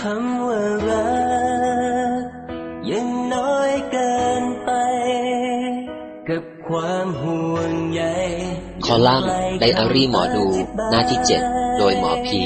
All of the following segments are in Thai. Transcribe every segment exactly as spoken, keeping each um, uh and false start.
ำว่ารักยังน้อยเกินไปกับความห่วงใยคอลัมน์ไดอารี่หมอดูหน้าที่เจ็ดโดยหมอพี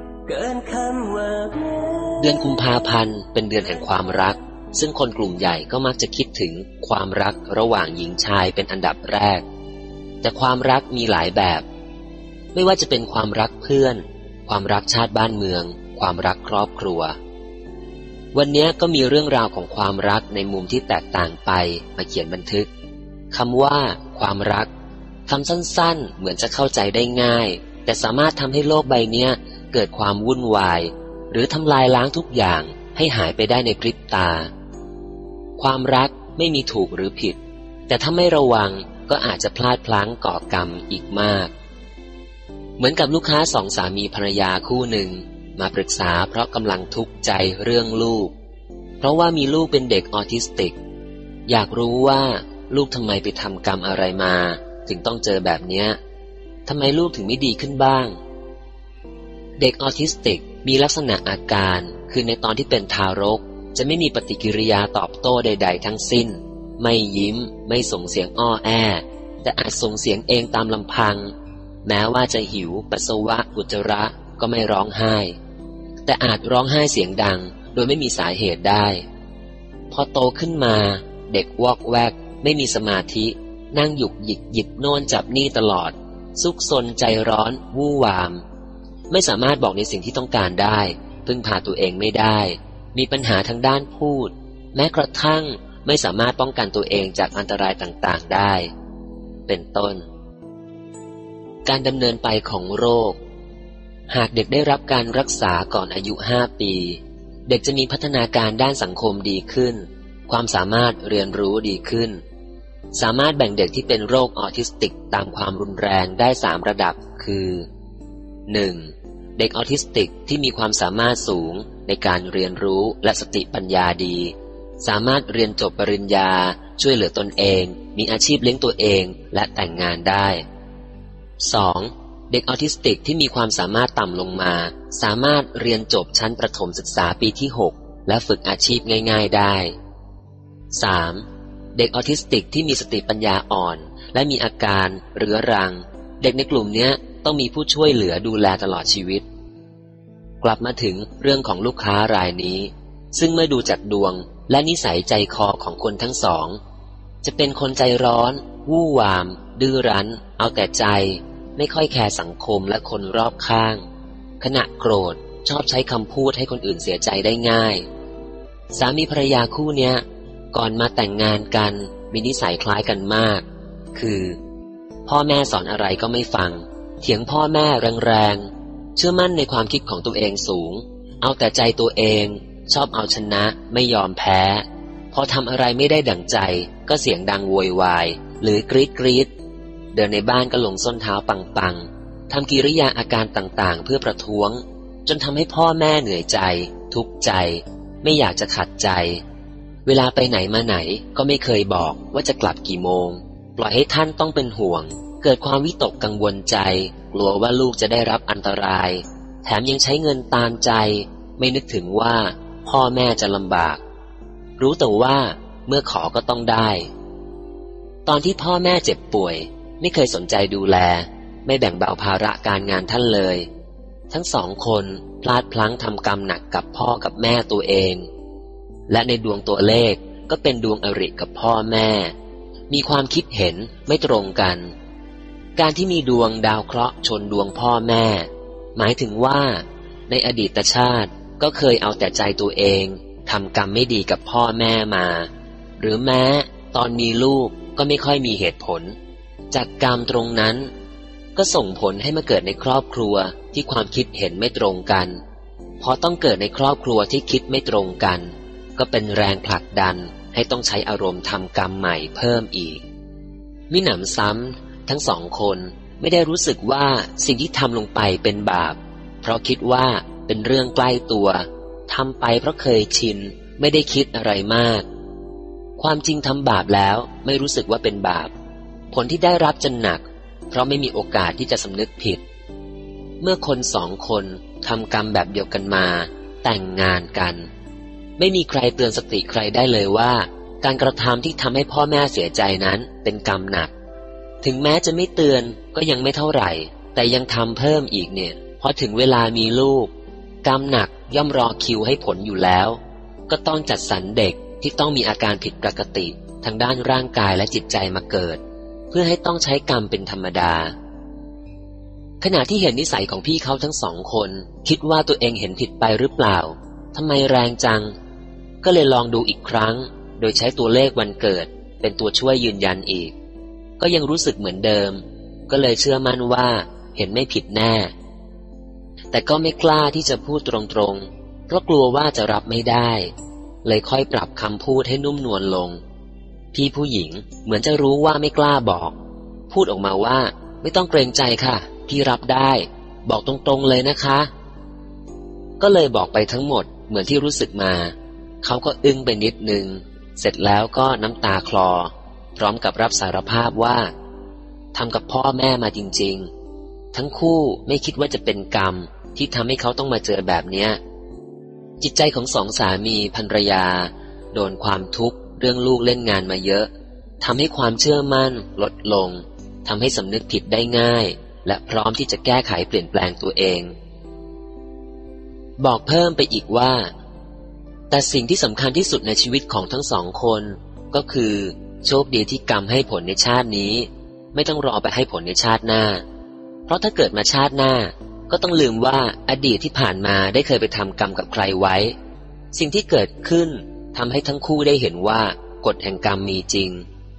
เดือนกุมภาพันธ์เป็นเดือนแห่งความรักซึ่งคนกลุ่มใหญ่ก็มักจะคิดถึงความรักระหว่างหญิงชายเป็นอันดับแรกแต่ความรักมีหลายแบบไม่ว่าจะเป็นความรักเพื่อนความรักชาติบ้านเมืองความรักครอบครัววันนี้ก็มีเรื่องราวของความรักในมุมที่แตกต่างไปมาเขียนบันทึกคำว่าความรักคำสั้นๆเหมือนจะเข้าใจได้ง่ายแต่สามารถทำให้โลกใบนี้เกิดความวุ่นวายหรือทำลายล้างทุกอย่างให้หายไปได้ในพริบตาความรักไม่มีถูกหรือผิดแต่ถ้าไม่ระวังก็อาจจะพลาดพลั้งก่อกรรมอีกมากเหมือนกับลูกค้าสองสามีภรรยาคู่หนึ่งมาปรึกษาเพราะกำลังทุกข์ใจเรื่องลูกเพราะว่ามีลูกเป็นเด็กออทิสติกอยากรู้ว่าลูกทำไมไปทำกรรมอะไรมาถึงต้องเจอแบบเนี้ยทำไมลูกถึงไม่ดีขึ้นบ้างเด็กออทิสติกมีลักษณะอาการคือในตอนที่เป็นทารกจะไม่มีปฏิกิริยาตอบโต้ใดๆทั้งสิ้นไม่ยิ้มไม่ส่งเสียงอ้อแอแต่อาจส่งเสียงเองตามลำพังแม้ว่าจะหิวปัสสาวะอุจจาระก็ไม่ร้องไห้แต่อาจร้องไห้เสียงดังโดยไม่มีสาเหตุได้พอโตขึ้นมาเด็กวอกแวกไม่มีสมาธินั่งหยุกหยิกหยิบโน่นจับนี่ตลอดซุกซนใจร้อนวู่วามไม่สามารถบอกในสิ่งที่ต้องการได้พึ่งพาตัวเองไม่ได้มีปัญหาทางด้านพูดแม้กระทั่งไม่สามารถป้องกันตัวเองจากอันตรายต่างๆได้เป็นต้นการดำเนินไปของโรคหากเด็กได้รับการรักษาก่อนอายุห้าปีเด็กจะมีพัฒนาการด้านสังคมดีขึ้นความสามารถเรียนรู้ดีขึ้นสามารถแบ่งเด็กที่เป็นโรคออทิสติกตามความรุนแรงได้สามระดับคือ หนึ่ง. เด็กออทิสติกที่มีความสามารถสูงในการเรียนรู้และสติปัญญาดีสามารถเรียนจบปริญญาช่วยเหลือตนเองมีอาชีพเลี้ยงตัวเองและแต่งงานได้ สอง. เด็กออทิสติกที่มีความสามารถต่ำลงมาสามารถเรียนจบชั้นประถมศึกษาปีที่หกและฝึกอาชีพง่ายๆได้ สาม. เด็กออทิสติกที่มีสติปัญญาอ่อนและมีอาการเรื้อรังเด็กในกลุ่มนี้ต้องมีผู้ช่วยเหลือดูแลตลอดชีวิตกลับมาถึงเรื่องของลูกค้ารายนี้ซึ่งเมื่อดูจากดวงและนิสัยใจคอของคนทั้งสองจะเป็นคนใจร้อนวู่วามดื้อรั้นเอาแต่ใจไม่ค่อยแคร์สังคมและคนรอบข้างขณะโกรธชอบใช้คำพูดให้คนอื่นเสียใจได้ง่ายสามีภรรยาคู่เนี้ยก่อนมาแต่งงานกันมีนิสัยคล้ายกันมากคือพ่อแม่สอนอะไรก็ไม่ฟังเถียงพ่อแม่แรงๆเชื่อมั่นในความคิดของตัวเองสูงเอาแต่ใจตัวเองชอบเอาชนะไม่ยอมแพ้พอทำอะไรไม่ได้ดั่งใจก็เสียงดังโวยวายหรือกรี๊ดกรี๊ดเดินในบ้านก็ลงส้นเท้าปังๆทำกิริยาอาการต่างๆเพื่อประท้วงจนทำให้พ่อแม่เหนื่อยใจทุกข์ใจไม่อยากจะขัดใจเวลาไปไหนมาไหนก็ไม่เคยบอกว่าจะกลับกี่โมงปล่อยให้ท่านต้องเป็นห่วงเกิดความวิตกกังวลใจกลัวว่าลูกจะได้รับอันตรายแถมยังใช้เงินตามใจไม่นึกถึงว่าพ่อแม่จะลำบากรู้แต่ว่าเมื่อขอก็ต้องได้ตอนที่พ่อแม่เจ็บป่วยไม่เคยสนใจดูแลไม่แบ่งเบาภาระการงานท่านเลยทั้งสองคนพลาดพลั้งทำกรรมหนักกับพ่อกับแม่ตัวเองและในดวงตัวเลขก็เป็นดวงอริกับพ่อแม่มีความคิดเห็นไม่ตรงกันการที่มีดวงดาวเคราะห์ชนดวงพ่อแม่หมายถึงว่าในอดีตชาติก็เคยเอาแต่ใจตัวเองทำกรรมไม่ดีกับพ่อแม่มาหรือแม้ตอนมีลูกก็ไม่ค่อยมีเหตุผลจากกรรมตรงนั้นก็ส่งผลให้มาเกิดในครอบครัวที่ความคิดเห็นไม่ตรงกันพอต้องเกิดในครอบครัวที่คิดไม่ตรงกันก็เป็นแรงผลักดันให้ต้องใช้อารมณ์ทำกรรมใหม่เพิ่มอีกมิหนำซ้ำทั้งสองคนไม่ได้รู้สึกว่าสิ่งที่ทำลงไปเป็นบาปเพราะคิดว่าเป็นเรื่องใกล้ตัวทำไปเพราะเคยชินไม่ได้คิดอะไรมากความจริงทำบาปแล้วไม่รู้สึกว่าเป็นบาปผลที่ได้รับจะหนักเพราะไม่มีโอกาสที่จะสำนึกผิดเมื่อคนสองคนทำกรรมแบบเดียวกันมาแต่งงานกันไม่มีใครเตือนสติใครได้เลยว่าการกระทำที่ทำให้พ่อแม่เสียใจนั้นเป็นกรรมหนักถึงแม้จะไม่เตือนก็ยังไม่เท่าไหร่แต่ยังทำเพิ่มอีกเนี่ยพอถึงเวลามีลูกกรรมหนักย่อมรอคิวให้ผลอยู่แล้วก็ต้องจัดสรรเด็กที่ต้องมีอาการผิดปกติทางด้านร่างกายและจิตใจมาเกิดเพื่อให้ต้องใช้กรรมเป็นธรรมดาขณะที่เห็นนิสัยของพี่เขาทั้งสองคนคิดว่าตัวเองเห็นผิดไปหรือเปล่าทำไมแรงจังก็เลยลองดูอีกครั้งโดยใช้ตัวเลขวันเกิดเป็นตัวช่วยยืนยันอีกก็ยังรู้สึกเหมือนเดิมก็เลยเชื่อมั่นว่าเห็นไม่ผิดแน่แต่ก็ไม่กล้าที่จะพูดตรงๆเพราะกลัวว่าจะรับไม่ได้เลยค่อยปรับคำพูดให้นุ่มนวลลงพี่ผู้หญิงเหมือนจะรู้ว่าไม่กล้าบอกพูดออกมาว่าไม่ต้องเกรงใจค่ะพี่รับได้บอกตรงๆเลยนะคะก็เลยบอกไปทั้งหมดเหมือนที่รู้สึกมาเขาก็อึ้งไปนิดนึงเสร็จแล้วก็น้ำตาคลอพร้อมกับรับสารภาพว่าทำกับพ่อแม่มาจริงๆทั้งคู่ไม่คิดว่าจะเป็นกรรมที่ทำให้เขาต้องมาเจอแบบเนี้ยจิตใจของสองสามีภรรยาโดนความทุกข์เรื่องลูกเล่นงานมาเยอะทำให้ความเชื่อมั่นลดลงทำให้สำนึกผิดได้ง่ายและพร้อมที่จะแก้ไขเปลี่ยนแปลงตัวเองบอกเพิ่มไปอีกว่าแต่สิ่งที่สำคัญที่สุดในชีวิตของทั้งสองคนก็คือโชคดีที่กรรมให้ผลในชาตินี้ไม่ต้องรอไปให้ผลในชาติหน้าเพราะถ้าเกิดมาชาติหน้าก็ต้องลืมว่าอดีตที่ผ่านมาได้เคยไปทำกรรมกับใครไว้สิ่งที่เกิดขึ้นทำให้ทั้งคู่ได้เห็นว่ากฎแห่งกรรมมีจริง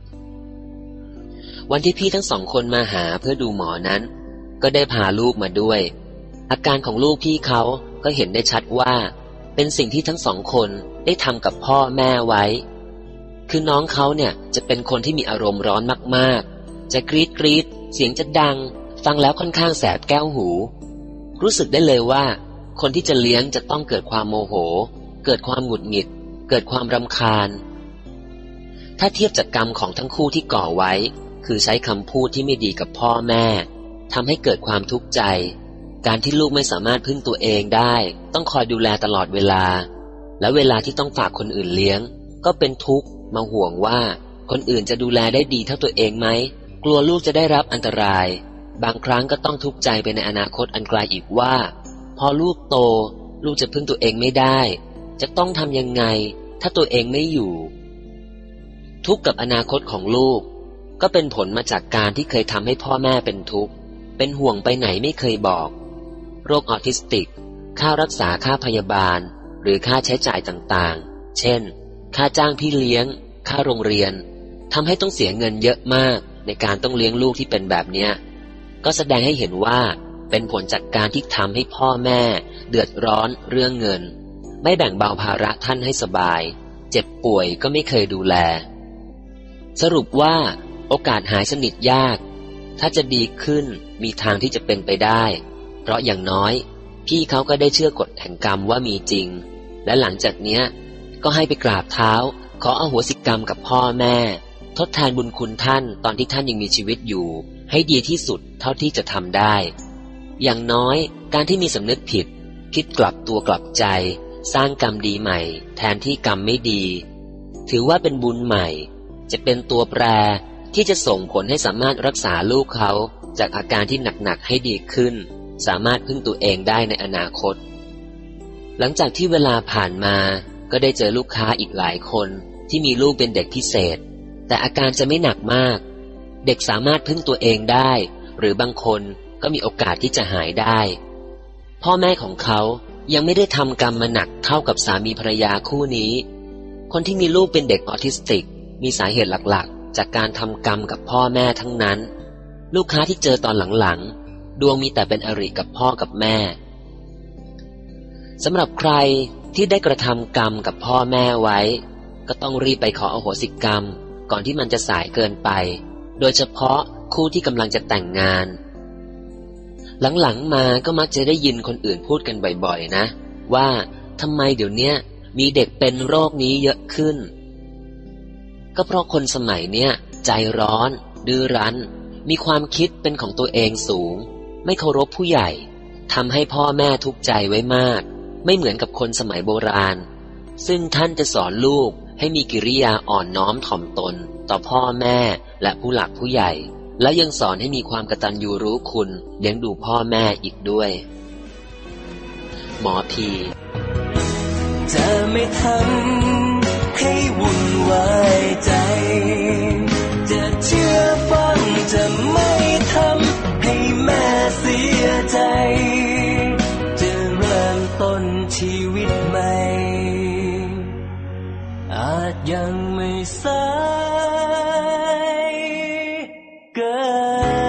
วันที่พี่ทั้งสองคนมาหาเพื่อดูหมอนั้นก็ได้พาลูกมาด้วยอาการของลูกพี่เขาก็เห็นได้ชัดว่าเป็นสิ่งที่ทั้งสองคนได้ทำกับพ่อแม่ไว้คือน้องเขาเนี่ยจะเป็นคนที่มีอารมณ์ร้อนมากๆจะกรี๊ดกรี๊ดเสียงจะดังฟังแล้วค่อนข้างแสบแก้วหูรู้สึกได้เลยว่าคนที่จะเลี้ยงจะต้องเกิดความโมโหเกิดความหงุดหงิดเกิดความรำคาญถ้าเทียบจากกรรมของทั้งคู่ที่ก่อไว้คือใช้คำพูดที่ไม่ดีกับพ่อแม่ทำให้เกิดความทุกข์ใจการที่ลูกไม่สามารถพึ่งตัวเองได้ต้องคอยดูแลตลอดเวลาและเวลาที่ต้องฝากคนอื่นเลี้ยงก็เป็นทุกข์มาห่วงว่าคนอื่นจะดูแลได้ดีเท่าตัวเองไหมกลัวลูกจะได้รับอันตรายบางครั้งก็ต้องทุกข์ใจไปในอนาคตอันไกลอีกว่าพอลูกโตลูกจะพึ่งตัวเองไม่ได้จะต้องทำยังไงถ้าตัวเองไม่อยู่ทุกข์กับอนาคตของลูกก็เป็นผลมาจากการที่เคยทำให้พ่อแม่เป็นทุกข์เป็นห่วงไปไหนไม่เคยบอกโรคออทิสติกค่ารักษาค่าพยาบาลหรือค่าใช้จ่ายต่างๆเช่นค่าจ้างพี่เลี้ยงค่าโรงเรียนทำให้ต้องเสียเงินเยอะมากในการต้องเลี้ยงลูกที่เป็นแบบเนี้ยก็แสดงให้เห็นว่าเป็นผลจากการที่ทำให้พ่อแม่เดือดร้อนเรื่องเงินไม่แบ่งเบาภาระท่านให้สบายเจ็บป่วยก็ไม่เคยดูแลสรุปว่าโอกาสหายสนิทยากถ้าจะดีขึ้นมีทางที่จะเป็นไปได้เพราะอย่างน้อยพี่เขาก็ได้เชื่อกฎแห่งกรรมว่ามีจริงและหลังจากเนี้ยก็ให้ไปกราบเท้าขออโหสิกรรมกับพ่อแม่ทดแทนบุญคุณท่านตอนที่ท่านยังมีชีวิตอยู่ให้ดีที่สุดเท่าที่จะทำได้อย่างน้อยการที่มีสำนึกผิดคิดกลับตัวกลับใจสร้างกรรมดีใหม่แทนที่กรรมไม่ดีถือว่าเป็นบุญใหม่จะเป็นตัวแปรที่จะส่งผลให้สามารถรักษาลูกเขาจากอาการที่หนักๆให้ดีขึ้นสามารถพึ่งตัวเองได้ในอนาคตหลังจากที่เวลาผ่านมาก็ได้เจอลูกค้าอีกหลายคนที่มีลูกเป็นเด็กพิเศษแต่อาการจะไม่หนักมากเด็กสามารถพึ่งตัวเองได้หรือบางคนก็มีโอกาสที่จะหายได้พ่อแม่ของเขายังไม่ได้ทำกรรมมาหนักเท่ากับสามีภรรยาคู่นี้คนที่มีลูกเป็นเด็กออทิสติกมีสาเหตุหลักๆจากการทำกรรมกับพ่อแม่ทั้งนั้นลูกค้าที่เจอตอนหลังๆดวงมีแต่เป็นอริกับพ่อกับแม่สำหรับใครที่ได้กระทำกรรมกับพ่อแม่ไว้ก็ต้องรีบไปขออโหสิกรรมก่อนที่มันจะสายเกินไปโดยเฉพาะคู่ที่กำลังจะแต่งงานหลังๆมาก็มักจะได้ยินคนอื่นพูดกันบ่อยๆนะว่าทำไมเดี๋ยวนี้มีเด็กเป็นโรคนี้เยอะขึ้นก็เพราะคนสมัยเนี้ยใจร้อนดื้อรั้นมีความคิดเป็นของตัวเองสูงไม่เคารพผู้ใหญ่ทำให้พ่อแม่ทุกข์ใจไว้มากไม่เหมือนกับคนสมัยโบราณซึ่งท่านจะสอนลูกให้มีกิริยาอ่อนน้อมถ่อมตนต่อพ่อแม่และผู้หลักผู้ใหญ่และยังสอนให้มีความกตัญญูรู้คุณเลี้ยงดูพ่อแม่อีกด้วยหมอพีจะไม่ทำให้วุ่นวายใจจะเชื่อฟังจะไม่ทำให้แม่เสียใจจะเริ่มต้นชีวิตใหม่อาจยังไม่สายเกิน